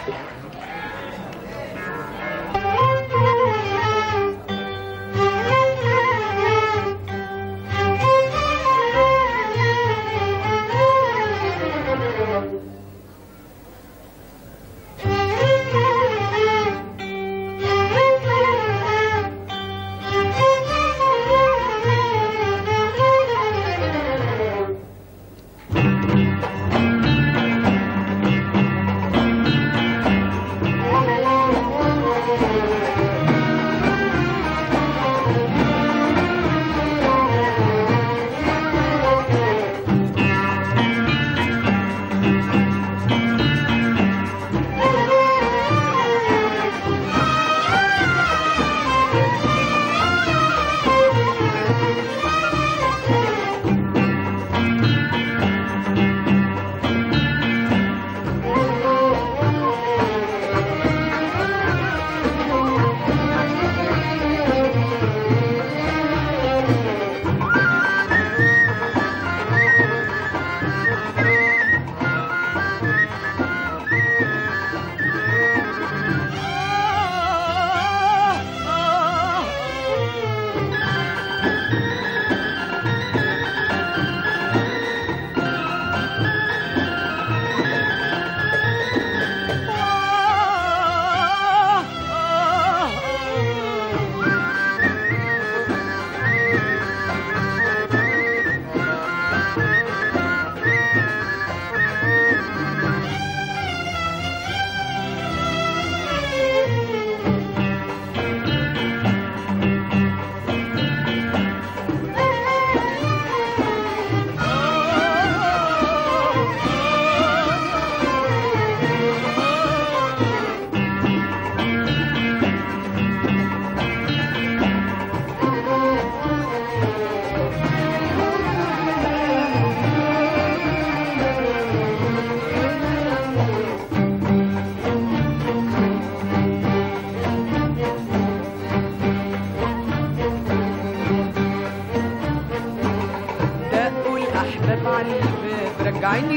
راجعين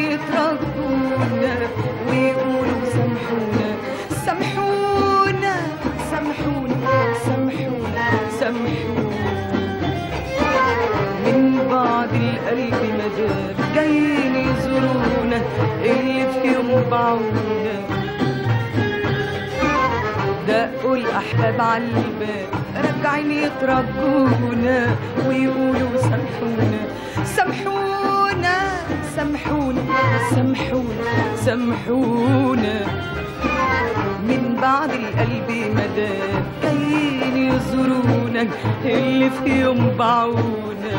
يترجونا ويقولوا سامحونا سامحونا سامحونا سامحونا سامحونا من بعد القلب مدار جايين يزورونا اللي فيهم باعونا دقوا الأحباب على الباب راجعين يترجونا ويقولوا سامحونا سامحونا سامحونا سامحونا سامحونا من بعد القلب مدام جايين يزورونا اللي فيهم باعونا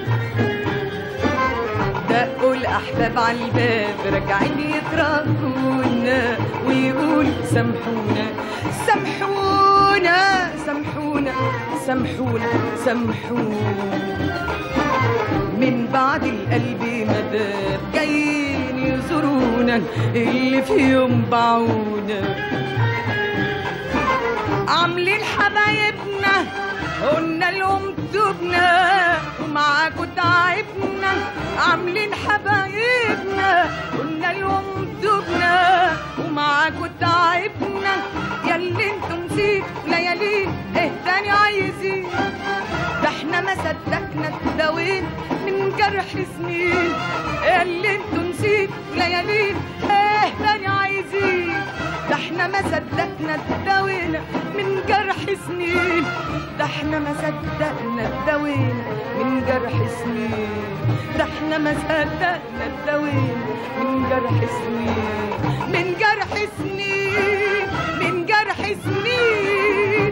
دقوا الأحباب على الباب راجعين يترجونا ويقولوا سامحونا سامحونا سامحونا سامحونا سامحونا من بعد القلب مدام جايين يزورونا اللي فيهم باعونا عاملين حبايبنا قلنا لهم تبنا ومعاكوا تعبنا عاملين حبايبنا قلنا لهم تبنا ومعاكوا تعبنا ياللي انتوا نسيتوا ليالين ايه تاني عايزين ده احنا ما صدقنا اتداوينا من جرح سنين اللي انتوا نسيتوا ليالين ايه تاني عايزين ده احنا ما صدقنا اتداوينا من جرح سنين ده احنا ما صدقنا اتداوينا من جرح سنين ده احنا ما صدقنا اتداوينا من جرح سنين من جرح سنين من جرح سنين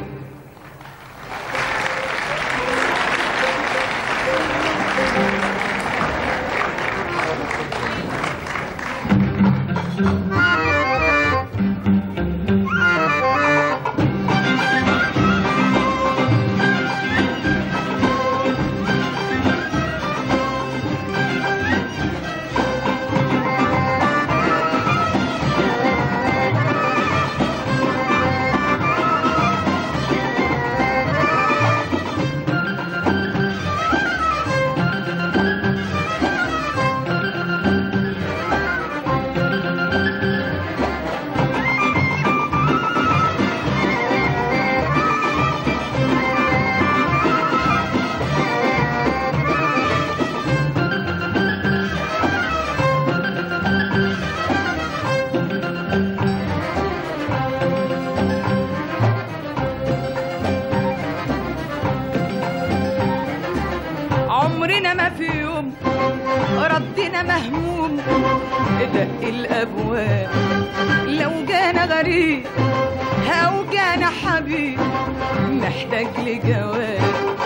عمرنا مهموم دق الابواب، لو جانا غريب او جانا حبيب محتاج لجواب،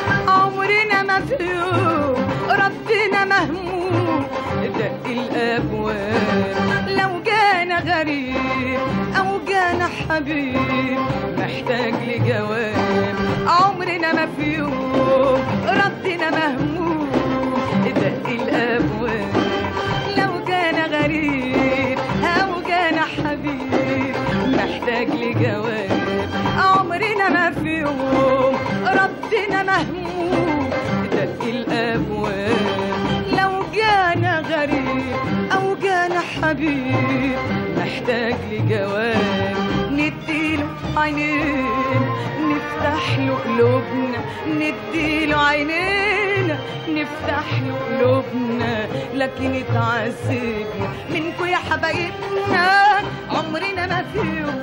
عمرنا ما في يوم ردنا مهموم دق الابواب، لو جانا غريب او جانا حبيب محتاج لجواب، عمرنا ما في يوم ردنا مهموم دق الابواب، لو جانا غريب او جانا حبيب محتاج لجواب، عمرنا ما في يوم ردنا مهموم دق الابواب، لو جانا غريب او جانا حبيب محتاج لجواب، نديله عينين نفتح له قلوبنا، نديله عينينا نفتح له قلوبنا، لكن اتعذبنا منكو يا حبايبنا، عمرنا ما في يوم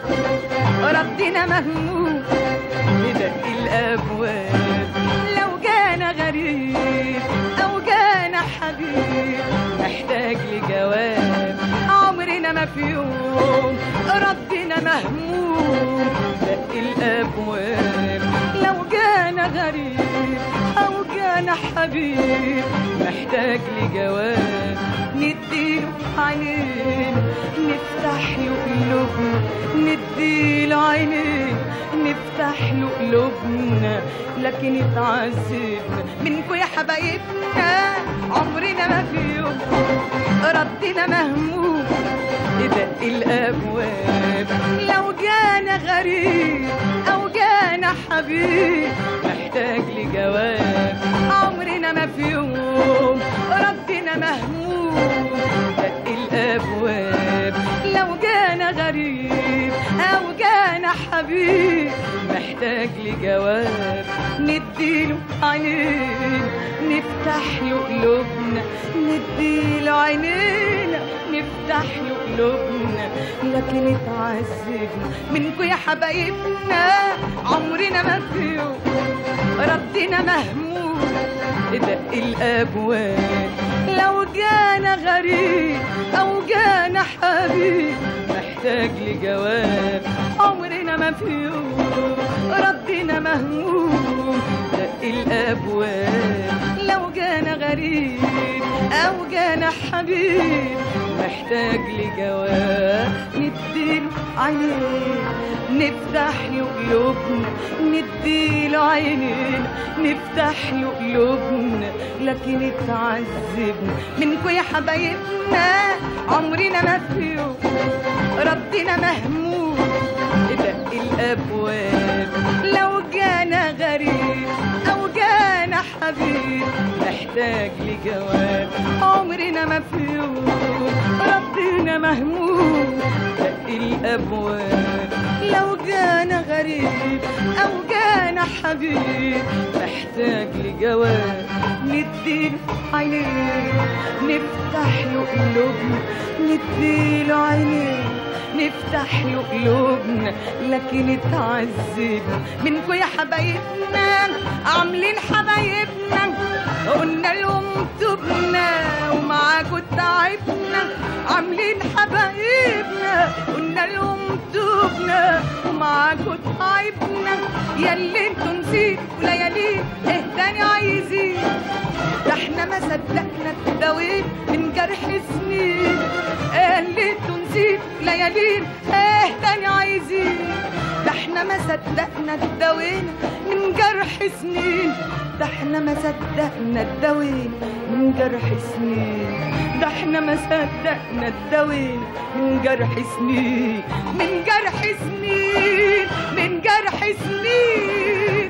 ردنا مهموم بدق الابواب، لو جانا غريب او جانا حبيب محتاج لجواب، عمرنا ما في يوم ردنا مهموم دق الابواب، لو جانا غريب او جانا حبيب محتاج لجواب، نديله عينين نفتح له قلوبنا، نديله عينين نفتح له قلوبنا، لكن اتعذبنا منكو يا حبايبنا، عمرنا ما في يوم ردنا مهموم دق الابواب، لو جانا غريب او جانا حبيب محتاج لجواب، عمرنا ما في يوم ردنا مهموم دق الابواب، لو جانا غريب او جانا حبيب محتاج لجواب، نديله عينين نفتح له قلوبنا، نديله عينينا نفتح له قلوبنا، لكن اتعذبنا منكو يا حبايبنا، عمرنا ما في يوم ردنا مهموم دق الابواب، لو جانا غريب او جانا حبيب محتاج لجواب، عمرنا ما في يوم ردنا مهموم دق الابواب، لو جانا غريب او جانا حبيب محتاج لجواب، نديله عينين نفتح له قلوبنا، نديله عينين نفتح له قلوبنا، لكن اتعذبنا منكو يا حبايبنا، عمرنا ما في يوم ردنا مهموم دق الابواب، لو جانا غريب او جانا حبيب محتاج لجواب، عمرنا ما في يوم ردنا مهموم دق الابواب، لو جانا غريب او جانا حبيب محتاج لجواب، نديله عينين نفتح له قلوبنا، نديله عينين نفتح له قلوبنا، لكن اتعذبنا منكو يا حبايبنا، عاملين حبايبنا قلنا لهم تبنا ومعاكوا تعبنا، عاملين حبايبنا قلنا لهم تبنا ومعاكوا تعبنا، ياللي انتوا نسيتوا ليالين ايه تاني عايزين، ده احنا ما صدقنا اتداوينا من جرح سنين، اللي انتوا نسيتوا ليالين ايه تاني عايزين، ده احنا ما صدقنا اتداوينا من جرح سنين، ده احنا ما صدقنا اتداوينا من جرح سنين، ده احنا ما صدقنا اتداوينا من جرح سنين، من جرح سنين، من جرح سنين.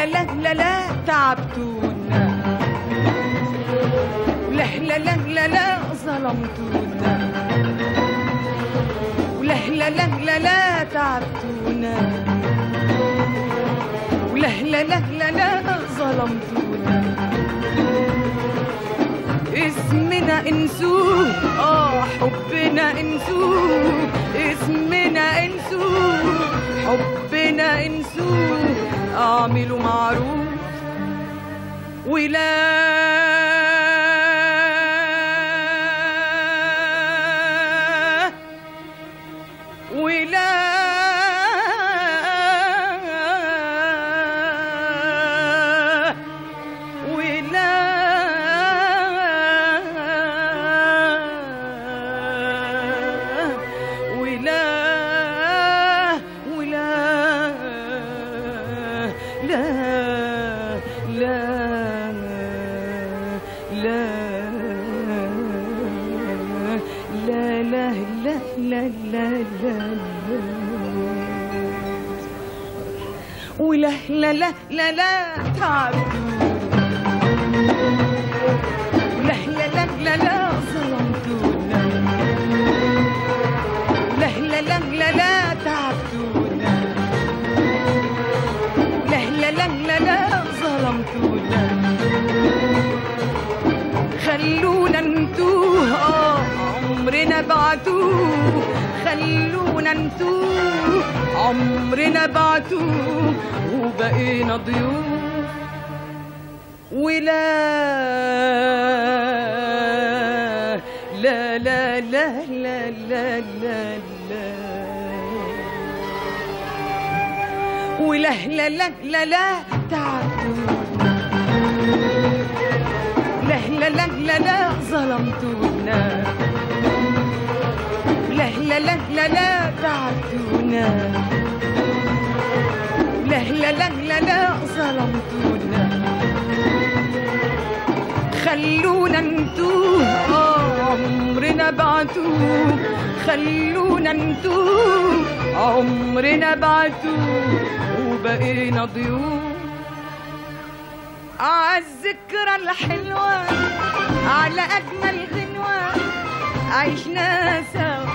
لا لا لا تعبتونا، ولا لا لا لا لا ظلمتونا، ولا لا لا لا لا تعبتونا، ولا لا لا لا لا ظلمتونا. اسمنا انسوه، حبنا انسوه، اسمنا انسوه، حبنا انسوه، اعملوا معروف ولا ولا لا لا لا لا تعبتونا، ولا لا لا لا لا ظلمتونا، ولا لا لا لا لا تعبتونا، ولا لا لا لا لا ظلمتونا. خلونا نتوه، عمرنا بعتوه، خلونا نتوه، عمرنا بعتوه، وبقينا ضيوف ولا لا لا لا لا لا لا لا ولا لا لا لا لا تعبتونا، لا لا لا لا لا ظلمتونا، لا لا لا لا لا تعبتونا، لا لا لا لا لا ظلمتونا. خلونا نتوه، عمرنا بعتوه، خلونا نتوه، عمرنا بعتوه، وبقينا ضيوف عالذكرى الحلوة، على أجمل غنوة عشنا سوا.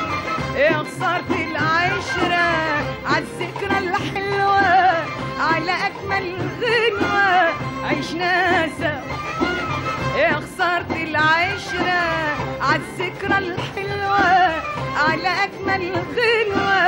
يا خسارة العشرة عالذكرى الحلوة، على أجمل غنوة عشنا سوا. يا خسارة العشرة عالذكرى الحلوة، على أجمل غنوة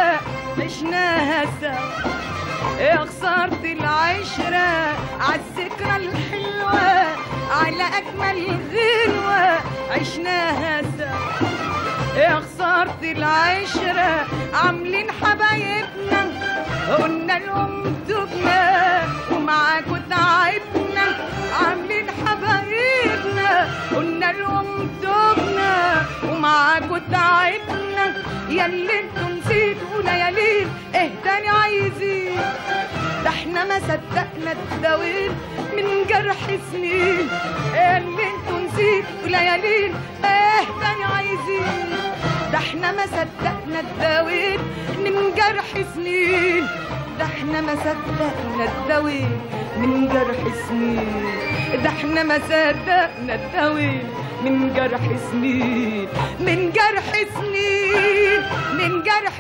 عشناها سوا. يا خسارة العشرة عالذكرى الحلوة، على أجمل غنوة عشناها سوا. يا خسارة العشرة عاملين حبايبنا، قلنا لهم تبنا ومعاكوا تعبنا. عاملين حبايبنا قلنا لهم تبنا ومعاكوا تعبنا. ياللي انتوا نسيتوا ليالين ايه تاني عايزين؟ ده احنا ما صدقنا اتداوينا من جرح سنين. ياللي انتوا نسيتوا ليالين ايه تاني عايزين؟ ده احنا ما صدقنا اتداوينا من جرح سنين. ده احنا ما صدقنا اتداوينا من جرح سنين. ده احنا ما صدقنا اتداوينا من جرح سنين، من جرح سنين، من جرح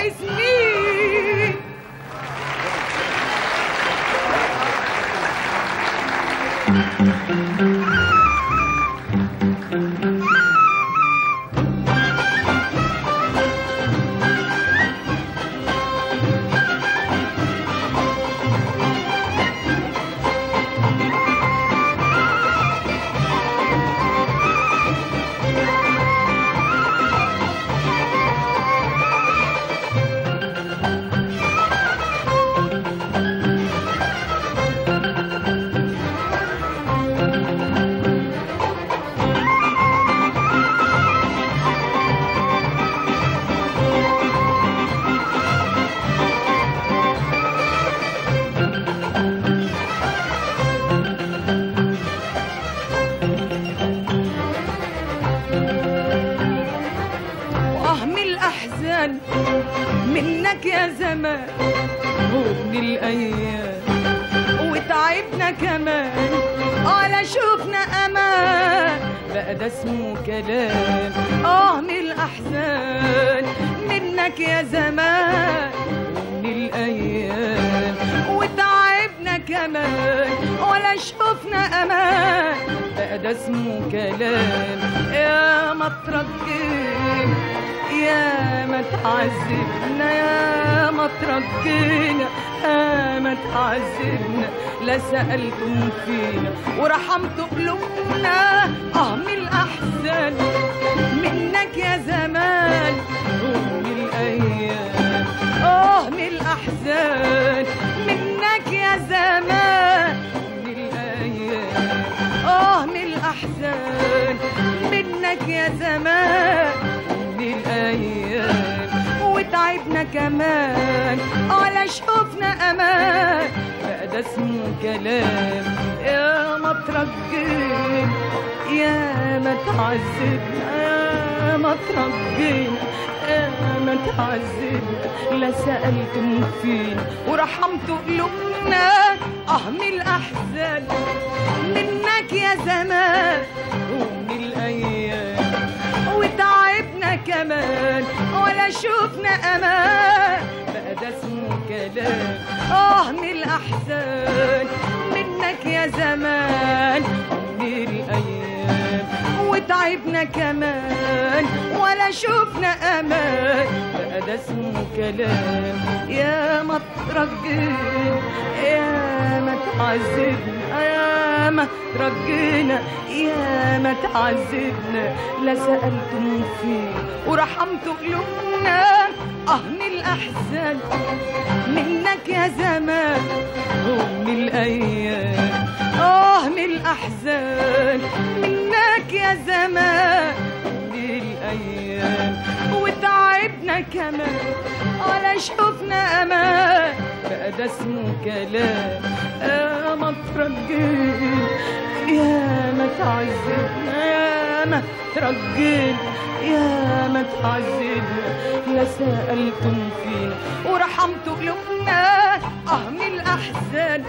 سنين. منك يا زمان ومن الأيام، وتعبنا كمان ولا شوفنا امان، بقى ده اسمه كلام. من الاحزان منك يا زمان ومن الايام، وتعبنا كمان ولا شوفنا امان، بقى ده اسمه كلام. يا ما ترجينا يا ما تعذبنا، يا ما ترجينا يا ما تعذبنا، لا سألتم فينا ورحمتوا قلوبنا. من الأحزان منك يا زمان ومن الأيام، من الأحزان منك يا زمان ومن الأيام، من الأحزان منك يا زمان ومن الأيام، وتعبنا كمان ولا شوفنا أمان، بقى ده اسمه كلام. يا ما ترجينا يا ما تعذبنا، يا ما ترجينا يا ما تعذبنا، لا سألتم فينا ورحمتوا قلوبنا. من الأحزان منك يا زمان ومن الأيام، وتعبنا كمان ولا شوفنا أمان، بقى ده اسمه كلام. من الأحزان منك يا زمان ومن الأيام، وتعبنا كمان ولا شوفنا أمان، بقى ده اسمه كلام. يا ما ترجينا يا ما تعذبنا، يا ما ترجينا يا ما تعذبنا، لا سألتم فينا ورحمتوا قلوبنا. من الأحزان منك يا زمان ومن الأيام، من الأحزان منك يا زمان ومن الأيام، وتعبنا كمان ولا شوفنا أمان، بقى ده اسمه كلام. يا ما ترجينا يا ما تعذبنا، يا ما ترجينا يا ما تعذبنا، لا سألتم فينا ورحمتوا قلوبنا. من الأحزان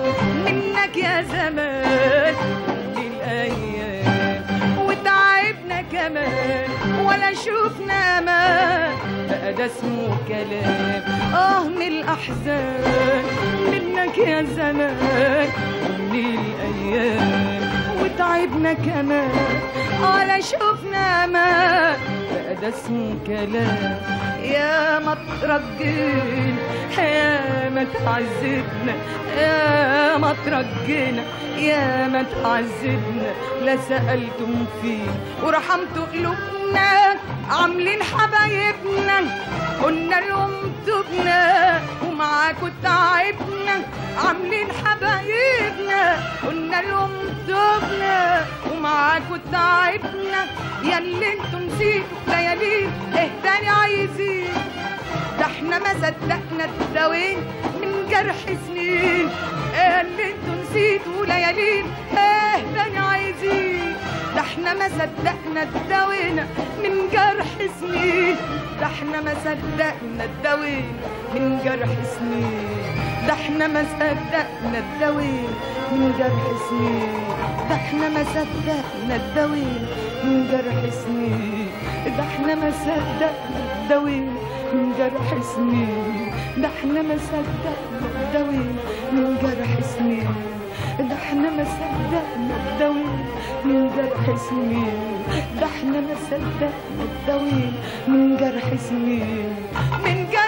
منك يا زمان ومن الأيام، وتعبنا كمان ولا شوفنا أمان، بقى ده اسمه كلام. من الأحزان منك يا زمان ومن الأيام، وتعبنا كمان ولا شوفنا أمان، بقى ده اسمه كلام. يا ما ترجينا يا ما تعذبنا، يا ما ترجينا يا ما تعذبنا، لا سألتم فينا ورحمتوا قلوبنا. عاملين حبايبنا قلنا لهم تبنا ومعاكوا تعبنا، عاملين حبايبنا قلنا لهم تبنا ومعاكوا تعبنا. يا اللي انتوا نسيتوا ليالين ايه تاني عايزين، ده احنا ما صدقنا اتداوين من جرح سنين. يا اللي انتوا نسيتوا ليالين ايه تاني عايزين، ده احنا ما صدقنا اتداوينا من جرح سنين، ده احنا ما صدقنا اتداوينا من جرح سنين، ده احنا ما صدقنا اتداوينا من جرح سنين، ده احنا ما صدقنا اتداوينا من جرح سنين، ده احنا ما صدقنا اتداوينا من جرح سنين، ده احنا ما صدقنا اتداوينا من جرح سنين، ده احنا ما صدقنا اتداوينا من جرح سنين، ده احنا ما صدقنا اتداوينا من جرح سنين، من جرح